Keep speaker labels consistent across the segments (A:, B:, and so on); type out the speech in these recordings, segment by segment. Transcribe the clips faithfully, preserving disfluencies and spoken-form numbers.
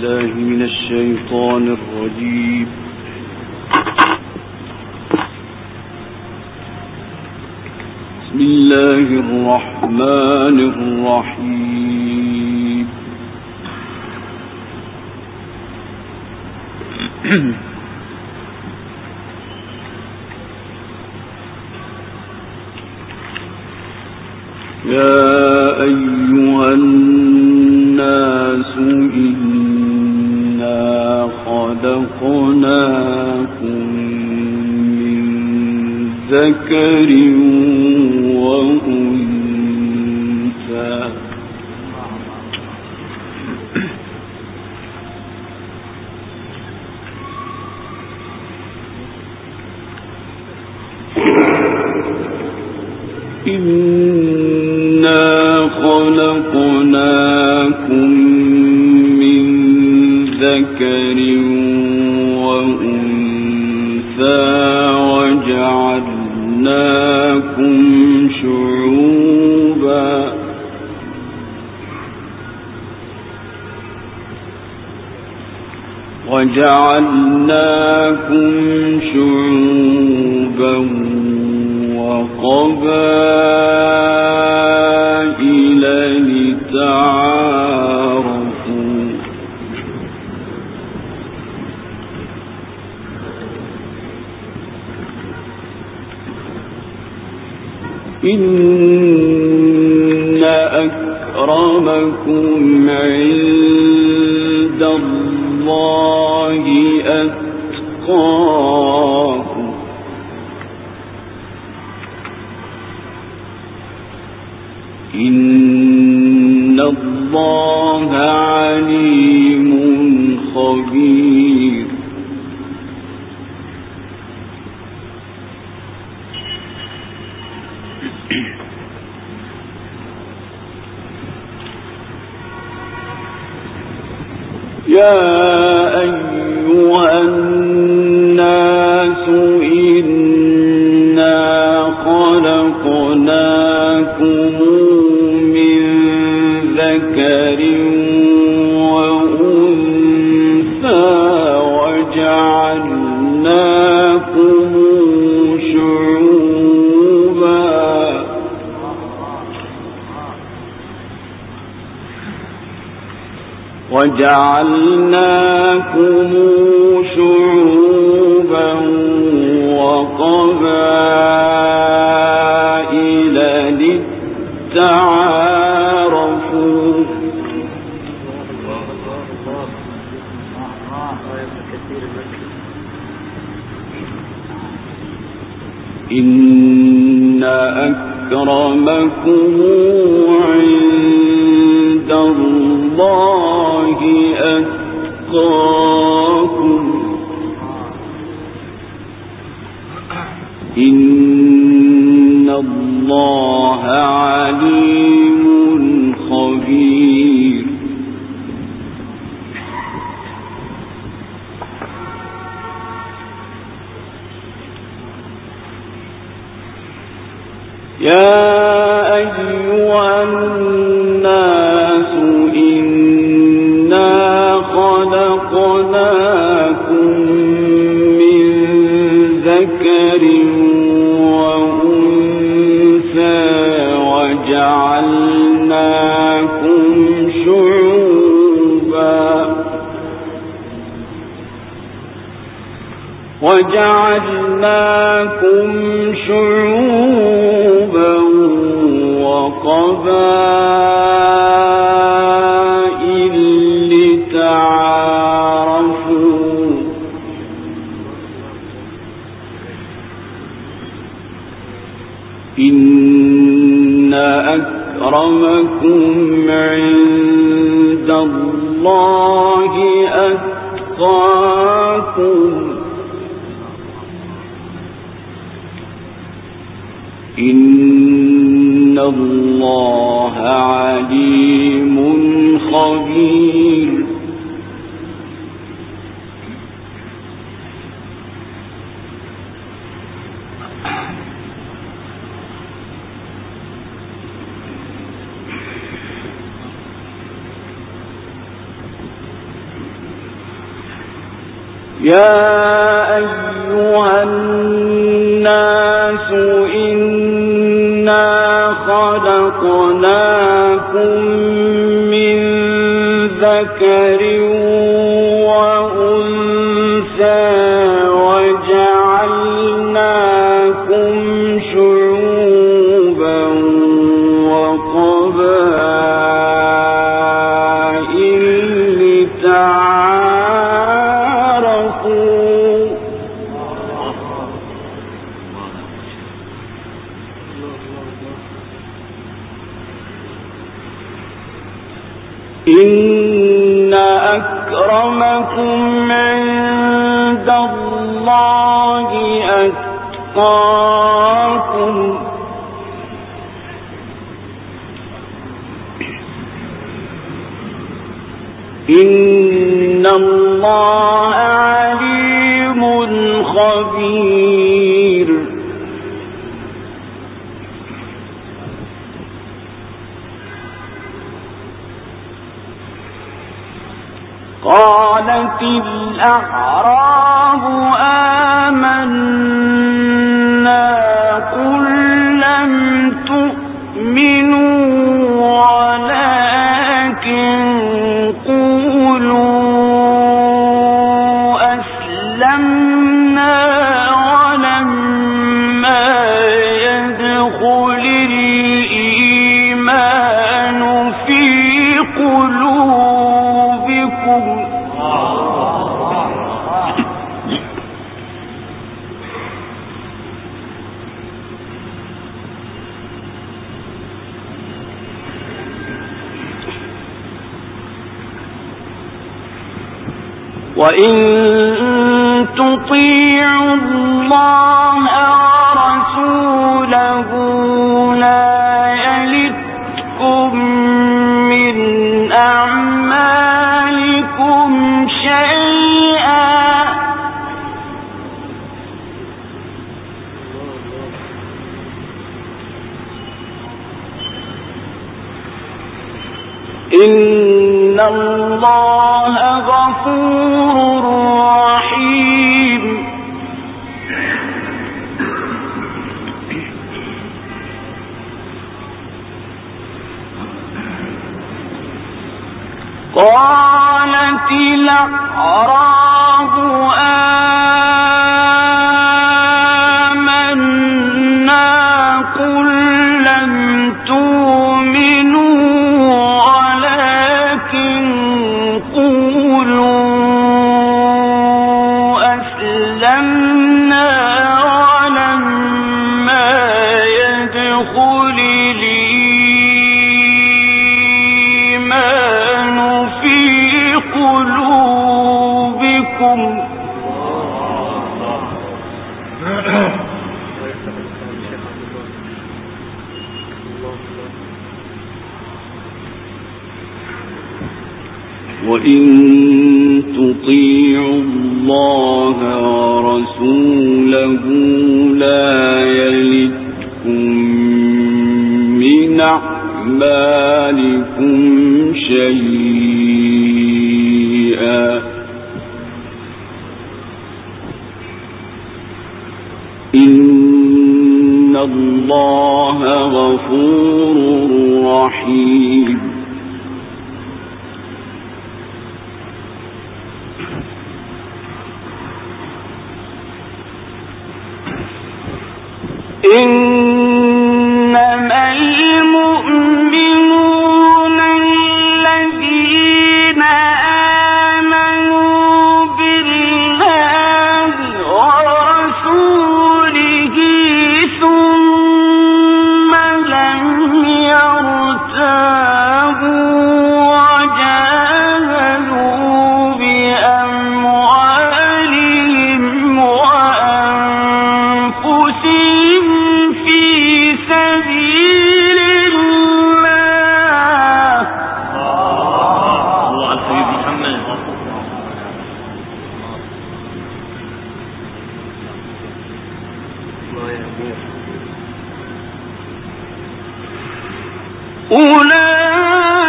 A: بالله من الشيطان الرجيم. بسم الله الرحمن الرحيم. يا أيها الناس إنا خلقناكم من ذكر وأنثى إنا خلقناكم من ذكر وأنثى وجعلناكم شعوبا وجعلناكم شعوبا وقبائل لتعارفوا إن أكرمكم عند الله أتقاكم إن الله عليم خبير. يا أيها الناس إنا خلقناكم من ذكر وأنثى وجعلناكم شعوبا وجعلناكم شعوبا وقبائل لتعارفوا إن أكرمكم عند الله أتقاكم إن الله عليم خبير. يا أيها الناس إنا خلقناكم من ذكر وأنثى وجعلناكم شعوبا وجعلناكم شعوبا وقبائل لتعارفوا إن أكرمكم عند الله أتقاكم إن الله عليم خبير. يا أيها الناس إنا خلقناكم من ذكر وأنثى وجعلناكم شعوبا وقبائل لتعارفوا إن أكرمكم عند الله أتقاكم إن الله عليم خبير قالت الأعراب آمنا قل لم تؤمنوا ولكن قولوا أسلمنا ولما يدخل الإيمان في قلوبكم وإن تطيعوا الله ورسوله لا يلتكم من أعمالكم شيئا إن الله غفور رحيم قالت الأعراب آمنا قل لم تؤمنوا ولكن قولوا أسلمنا ولما يدخل الإيمان في قلوبكم وإن تطيعوا الله ورسوله لا يلتكم من أعمالكم شيئا إن الله غفور رحيم إنما المؤمنون الذين آمنوا بالله ورسوله ثم لم يرتابوا وجاهدوا بأموالهم وأنفسهم في سبيل الله. الله على الحبيب محمد.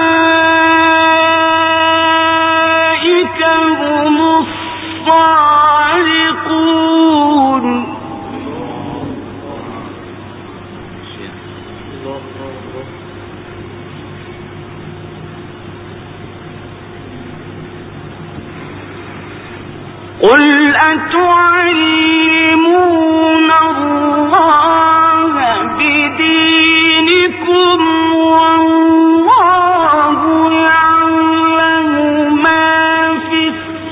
A: أولئك هم الصالحون قل أتعلمون الله بدينكم والله يعلم ما في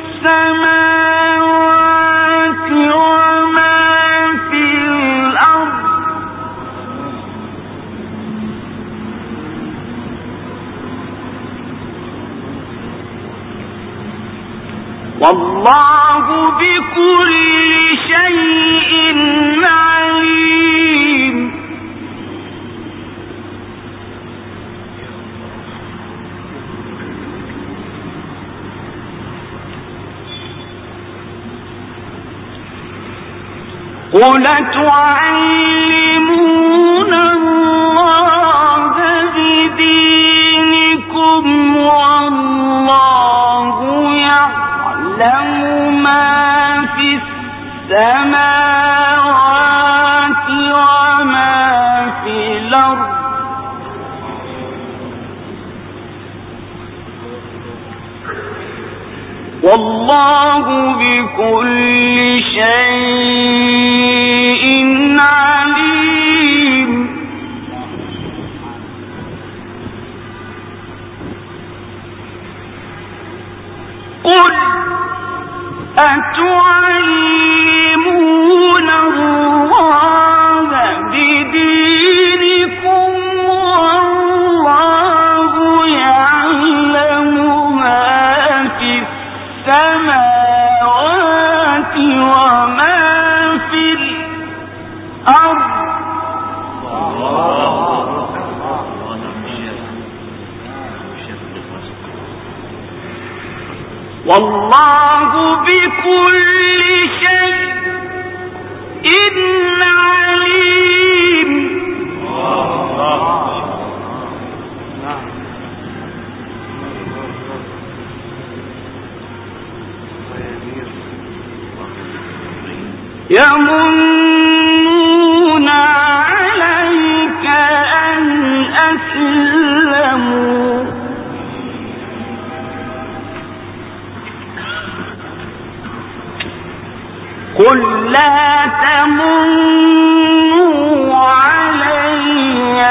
A: السماوات وما في الأرض والله بكل شيء عليم. قل تعلمون الله بدينكم والله يعلم ما في السماوات وما في الأرض والله بكل شيء عليم. قل أتعلمون الله بدينكم والله يعلم ما في السماوات وما في الأرض والله بكل شيء عليم. يمنون عليك أن أسلموا قل لا تمنوا علي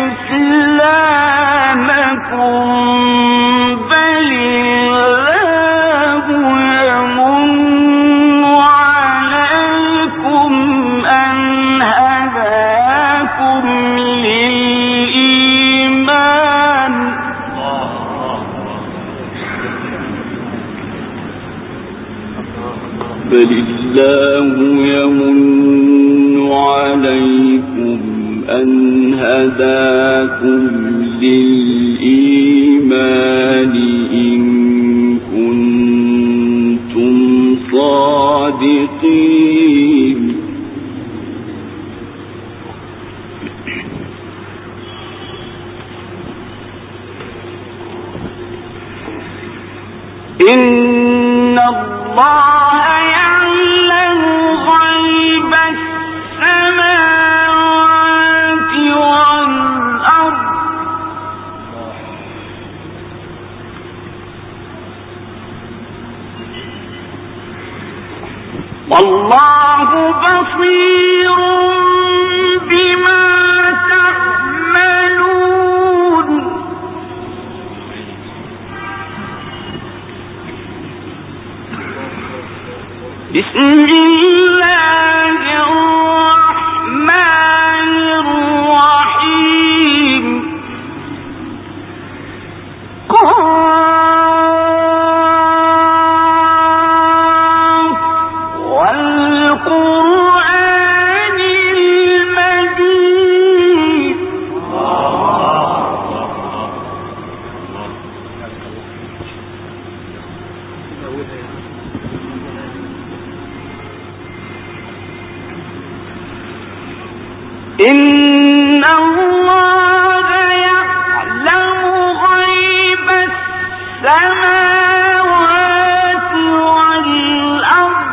A: إسلامكم بل الله يمن عليكم أن هداكم للإيمان بل الله يمن عليكم أن هداكم للإيمان إن كنتم صادقين. إن الله يعلم غيب السماوات والأرض والله بصير بما تعملون. بسم الله الرحمن الرحيم. قاف والقرآن المجيد. إن الله يعلم غيب السماوات والأرض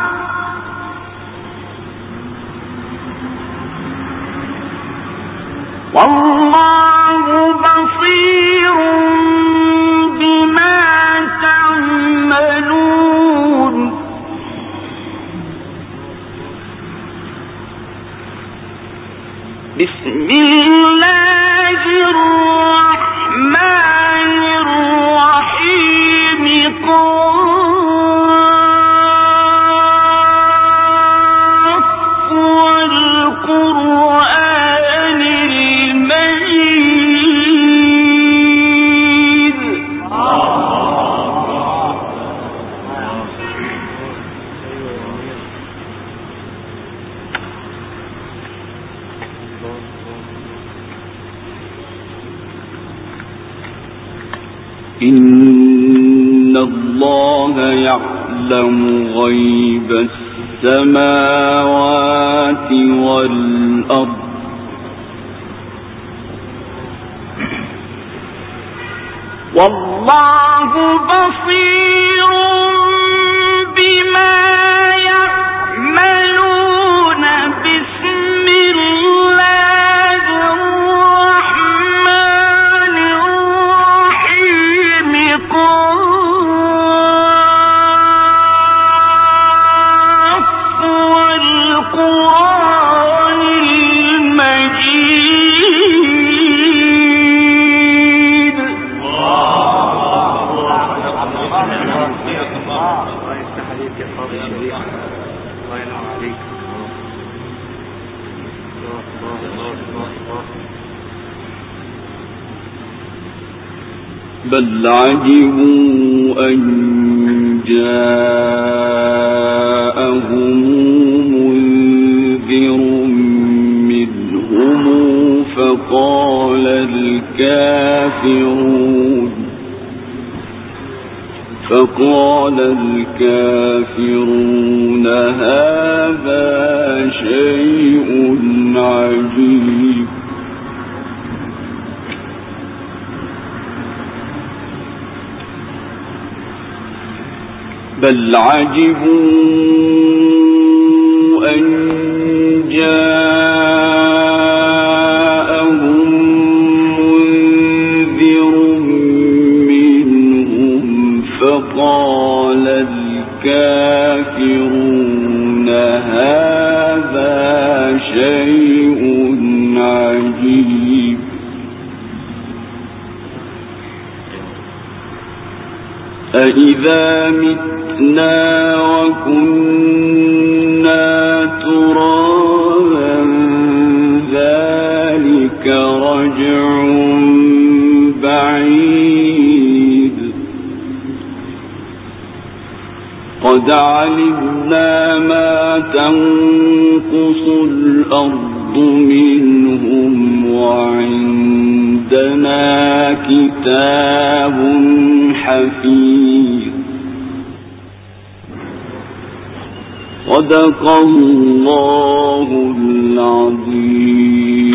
A: والله بصير بما تعملون. بسم الله الرحمن الرحيم قاف والقرآن المجيد. إن الله يعلم غيب السماوات والأرض والله بصير بما يعملون. بسم الله الرحمن الرحيم قاف والقرآن المجيد. بل عجبوا أن جاءهم منذر منهم فقال الكافرون فقال الكافرون هذا شيء عجيب. بل عجبوا أن جاءهم منذر منهم فقال الكافرون هذا شيء عجيب. أإذا متنا وكنا ترابا ذلك رجع بعيد. قد علمنا ما تنقص الأرض منهم وعندنا كتاب حفيظ. صدق الله العظيم.